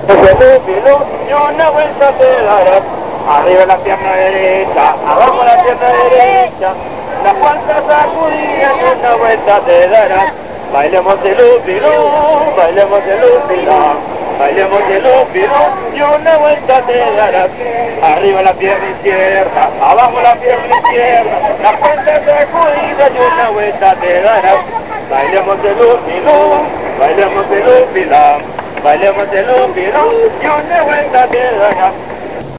Y una vuelta te darás. Arriba la pierna derecha, abajo la pierna derecha. La falsa sacudida y una vuelta te darás. Bailemos el lúpido, bailemos el lúpido. Bailemos el lúpido y una vuelta te darás. Arriba la pierna izquierda, abajo la pierna izquierda. La falsa sacudida y una vuelta te darás. Bailemos el lúpido, bailemos el lúpido. Bailemos el lúpido y una vuelta te darás.